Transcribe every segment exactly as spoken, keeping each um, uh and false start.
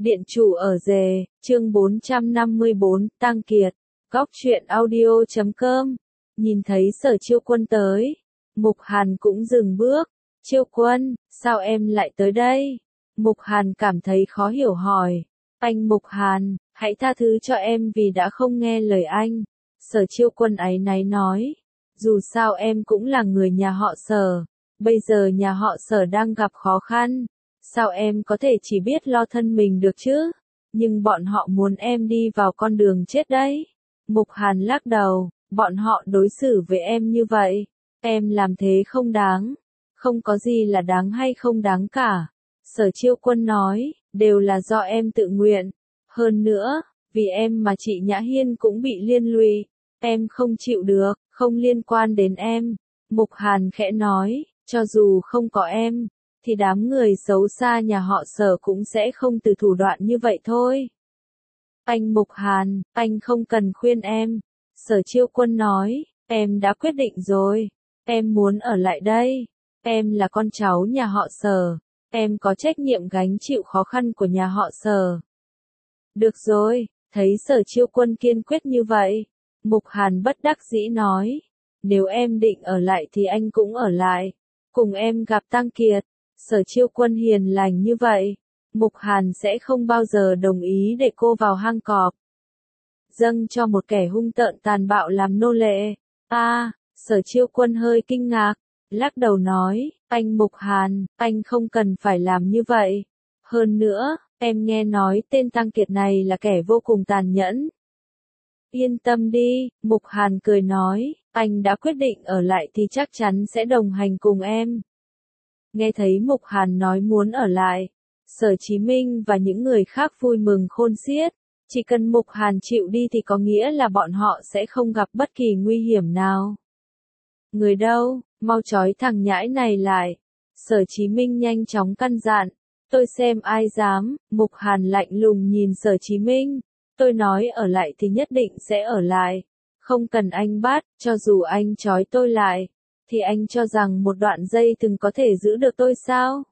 Điện chủ ở rề, chương bốn trăm năm mươi bốn, Tăng Kiệt, góc truyện audio chấm com. Nhìn thấy Sở Chiêu Quân tới, Mục Hàn cũng dừng bước. Chiêu Quân, sao em lại tới đây? Mục Hàn cảm thấy khó hiểu hỏi. Anh Mục Hàn, hãy tha thứ cho em vì đã không nghe lời anh. Sở Chiêu Quân áy náy nói. Dù sao em cũng là người nhà họ Sở. Bây giờ nhà họ Sở đang gặp khó khăn. Sao em có thể chỉ biết lo thân mình được chứ? Nhưng bọn họ muốn em đi vào con đường chết đấy. Mục Hàn lắc đầu, bọn họ đối xử với em như vậy. Em làm thế không đáng. Không có gì là đáng hay không đáng cả. Sở Chiêu Quân nói, đều là do em tự nguyện. Hơn nữa, vì em mà chị Nhã Hiên cũng bị liên lụy. Em không chịu được, không liên quan đến em. Mục Hàn khẽ nói, cho dù không có em, thì đám người xấu xa nhà họ Sở cũng sẽ không từ thủ đoạn như vậy thôi. Anh Mục Hàn, anh không cần khuyên em. Sở Chiêu Quân nói, em đã quyết định rồi. Em muốn ở lại đây. Em là con cháu nhà họ Sở. Em có trách nhiệm gánh chịu khó khăn của nhà họ Sở. Được rồi, thấy Sở Chiêu Quân kiên quyết như vậy. Mục Hàn bất đắc dĩ nói, nếu em định ở lại thì anh cũng ở lại. Cùng em gặp Tăng Kiệt. Sở Chiêu Quân hiền lành như vậy, Mục Hàn sẽ không bao giờ đồng ý để cô vào hang cọp. Dâng cho một kẻ hung tợn tàn bạo làm nô lệ. A, à, Sở Chiêu Quân hơi kinh ngạc, lắc đầu nói, anh Mục Hàn, anh không cần phải làm như vậy. Hơn nữa, em nghe nói tên Tăng Kiệt này là kẻ vô cùng tàn nhẫn. Yên tâm đi, Mục Hàn cười nói, anh đã quyết định ở lại thì chắc chắn sẽ đồng hành cùng em. Nghe thấy Mục Hàn nói muốn ở lại, Sở Chí Minh và những người khác vui mừng khôn xiết. Chỉ cần Mục Hàn chịu đi thì có nghĩa là bọn họ sẽ không gặp bất kỳ nguy hiểm nào. Người đâu, mau trói thằng nhãi này lại. Sở Chí Minh nhanh chóng căn dặn. Tôi xem ai dám. Mục Hàn lạnh lùng nhìn Sở Chí Minh. Tôi nói ở lại thì nhất định sẽ ở lại. Không cần anh bắt, cho dù anh trói tôi lại. Thì anh cho rằng một đoạn dây thừng có thể giữ được tôi sao?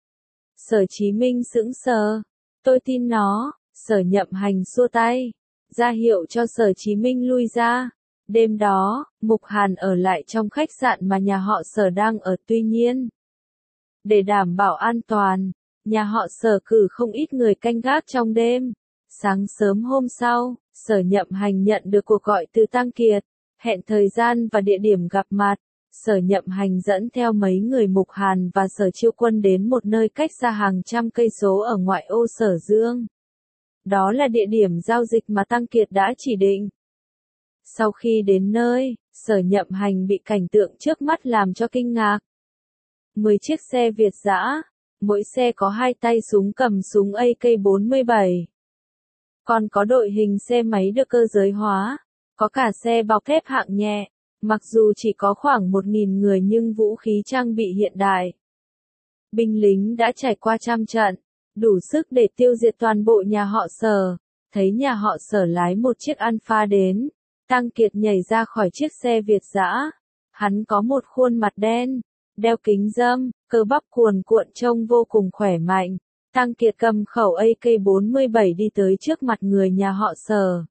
Sở Chí Minh sững sờ. Tôi tin nó. Sở Nhậm Hành xua tay, ra hiệu cho Sở Chí Minh lui ra. Đêm đó, Mục Hàn ở lại trong khách sạn mà nhà họ Sở đang ở. Tuy nhiên, để đảm bảo an toàn, nhà họ Sở cử không ít người canh gác trong đêm. Sáng sớm hôm sau, Sở Nhậm Hành nhận được cuộc gọi từ Tăng Kiệt, hẹn thời gian và địa điểm gặp mặt. Sở Nhậm Hành dẫn theo mấy người Mục Hàn và Sở Chiêu Quân đến một nơi cách xa hàng trăm cây số ở ngoại ô Sở Dương. Đó là địa điểm giao dịch mà Tăng Kiệt đã chỉ định. Sau khi đến nơi, Sở Nhậm Hành bị cảnh tượng trước mắt làm cho kinh ngạc. Mười chiếc xe Việt dã, mỗi xe có hai tay súng cầm súng A K bốn mươi bảy. Còn có đội hình xe máy được cơ giới hóa, có cả xe bọc thép hạng nhẹ, mặc dù chỉ có khoảng một nghìn người nhưng vũ khí trang bị hiện đại. Binh lính đã trải qua trăm trận, đủ sức để tiêu diệt toàn bộ nhà họ Sở. Thấy nhà họ Sở lái một chiếc Alpha đến, Tăng Kiệt nhảy ra khỏi chiếc xe Việt dã. Hắn có một khuôn mặt đen, đeo kính râm, cơ bắp cuồn cuộn trông vô cùng khỏe mạnh. Tăng Kiệt cầm khẩu A K bốn mươi bảy đi tới trước mặt người nhà họ Sở.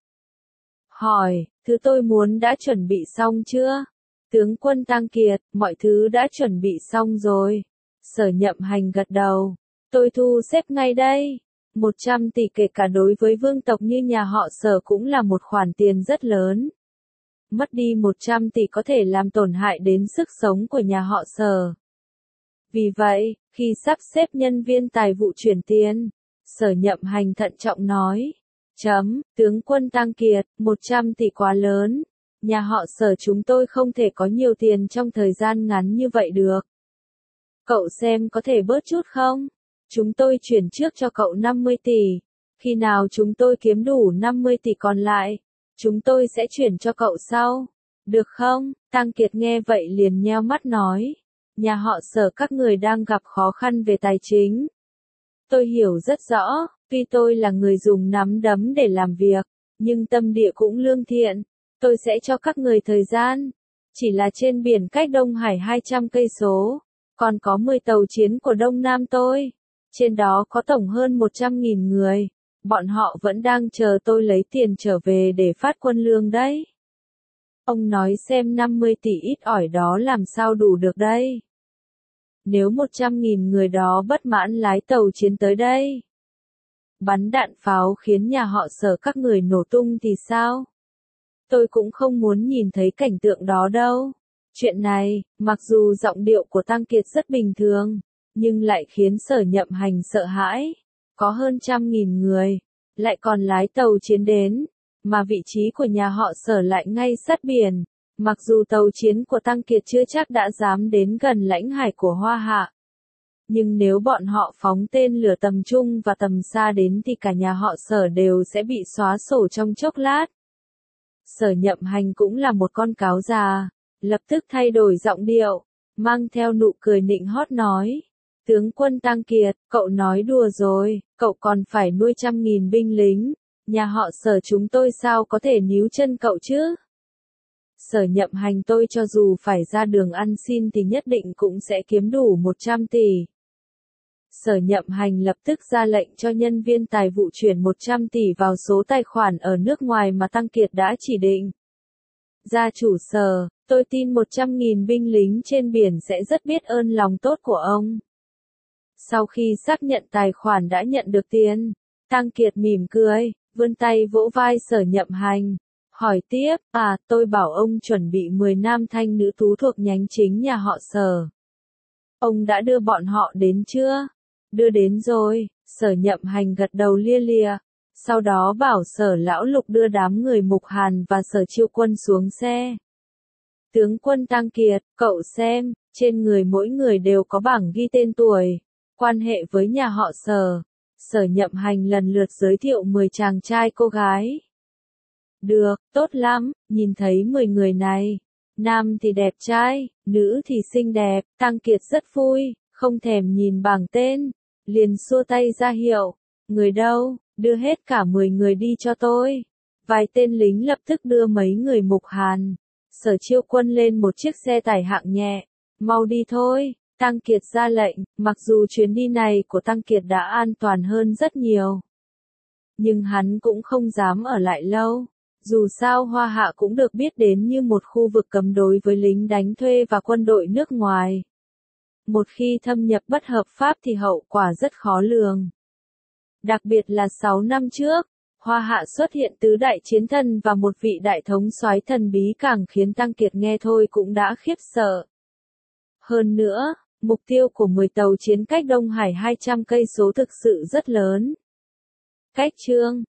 Hỏi, thứ tôi muốn đã chuẩn bị xong chưa? Tướng quân Tăng Kiệt, mọi thứ đã chuẩn bị xong rồi. Sở Nhậm Hành gật đầu. Tôi thu xếp ngay đây. một trăm tỷ kể cả đối với vương tộc như nhà họ Sở cũng là một khoản tiền rất lớn. Mất đi một trăm tỷ có thể làm tổn hại đến sức sống của nhà họ Sở. Vì vậy, khi sắp xếp nhân viên tài vụ chuyển tiền, Sở Nhậm Hành thận trọng nói. Chấm, tướng quân Tăng Kiệt, một trăm tỷ quá lớn. Nhà họ Sở chúng tôi không thể có nhiều tiền trong thời gian ngắn như vậy được. Cậu xem có thể bớt chút không? Chúng tôi chuyển trước cho cậu năm mươi tỷ. Khi nào chúng tôi kiếm đủ năm mươi tỷ còn lại, chúng tôi sẽ chuyển cho cậu sau. Được không? Tăng Kiệt nghe vậy liền nheo mắt nói. Nhà họ Sở các người đang gặp khó khăn về tài chính. Tôi hiểu rất rõ, tuy tôi là người dùng nắm đấm để làm việc, nhưng tâm địa cũng lương thiện. Tôi sẽ cho các người thời gian. Chỉ là trên biển cách Đông Hải hai trăm cây số, còn có mười tàu chiến của Đông Nam tôi. Trên đó có tổng hơn một trăm nghìn người. Bọn họ vẫn đang chờ tôi lấy tiền trở về để phát quân lương đấy. Ông nói xem năm mươi tỷ ít ỏi đó làm sao đủ được đây? Nếu một trăm nghìn người đó bất mãn lái tàu chiến tới đây, bắn đạn pháo khiến nhà họ Sở các người nổ tung thì sao? Tôi cũng không muốn nhìn thấy cảnh tượng đó đâu. Chuyện này, mặc dù giọng điệu của Tăng Kiệt rất bình thường, nhưng lại khiến Sở Nhậm Hành sợ hãi. Có hơn trăm nghìn người, lại còn lái tàu chiến đến, mà vị trí của nhà họ Sở lại ngay sát biển. Mặc dù tàu chiến của Tăng Kiệt chưa chắc đã dám đến gần lãnh hải của Hoa Hạ, nhưng nếu bọn họ phóng tên lửa tầm trung và tầm xa đến thì cả nhà họ Sở đều sẽ bị xóa sổ trong chốc lát. Sở Nhậm Hành cũng là một con cáo già, lập tức thay đổi giọng điệu, mang theo nụ cười nịnh hót nói. Tướng quân Tăng Kiệt, cậu nói đùa rồi, cậu còn phải nuôi trăm nghìn binh lính, nhà họ Sở chúng tôi sao có thể níu chân cậu chứ? Sở Nhậm Hành tôi cho dù phải ra đường ăn xin thì nhất định cũng sẽ kiếm đủ một trăm tỷ. Sở Nhậm Hành lập tức ra lệnh cho nhân viên tài vụ chuyển một trăm tỷ vào số tài khoản ở nước ngoài mà Tăng Kiệt đã chỉ định. Gia chủ Sở, tôi tin một trăm nghìn binh lính trên biển sẽ rất biết ơn lòng tốt của ông. Sau khi xác nhận tài khoản đã nhận được tiền, Tăng Kiệt mỉm cười, vươn tay vỗ vai Sở Nhậm Hành, hỏi tiếp, à, tôi bảo ông chuẩn bị mười nam thanh nữ tú thuộc nhánh chính nhà họ Sở. Ông đã đưa bọn họ đến chưa? Đưa đến rồi, Sở Nhậm Hành gật đầu lia lịa, sau đó bảo Sở Lão Lục đưa đám người Mục Hàn và Sở Chiêu Quân xuống xe. Tướng quân Tăng Kiệt, cậu xem, trên người mỗi người đều có bảng ghi tên tuổi, quan hệ với nhà họ Sở. Sở Nhậm Hành lần lượt giới thiệu mười chàng trai cô gái. Được, tốt lắm, nhìn thấy mười người này. Nam thì đẹp trai, nữ thì xinh đẹp, Tăng Kiệt rất vui, không thèm nhìn bảng tên, liền xua tay ra hiệu. Người đâu, đưa hết cả mười người đi cho tôi. Vài tên lính lập tức đưa mấy người Mục Hàn, Sở Chiêu Quân lên một chiếc xe tải hạng nhẹ. Mau đi thôi, Tăng Kiệt ra lệnh, mặc dù chuyến đi này của Tăng Kiệt đã an toàn hơn rất nhiều. Nhưng hắn cũng không dám ở lại lâu. Dù sao Hoa Hạ cũng được biết đến như một khu vực cấm đối với lính đánh thuê và quân đội nước ngoài. Một khi thâm nhập bất hợp pháp thì hậu quả rất khó lường. Đặc biệt là sáu năm trước, Hoa Hạ xuất hiện tứ đại chiến thần và một vị đại thống soái thần bí càng khiến Tăng Kiệt nghe thôi cũng đã khiếp sợ. Hơn nữa, mục tiêu của mười tàu chiến cách Đông Hải hai trăm cây số thực sự rất lớn. Cách chương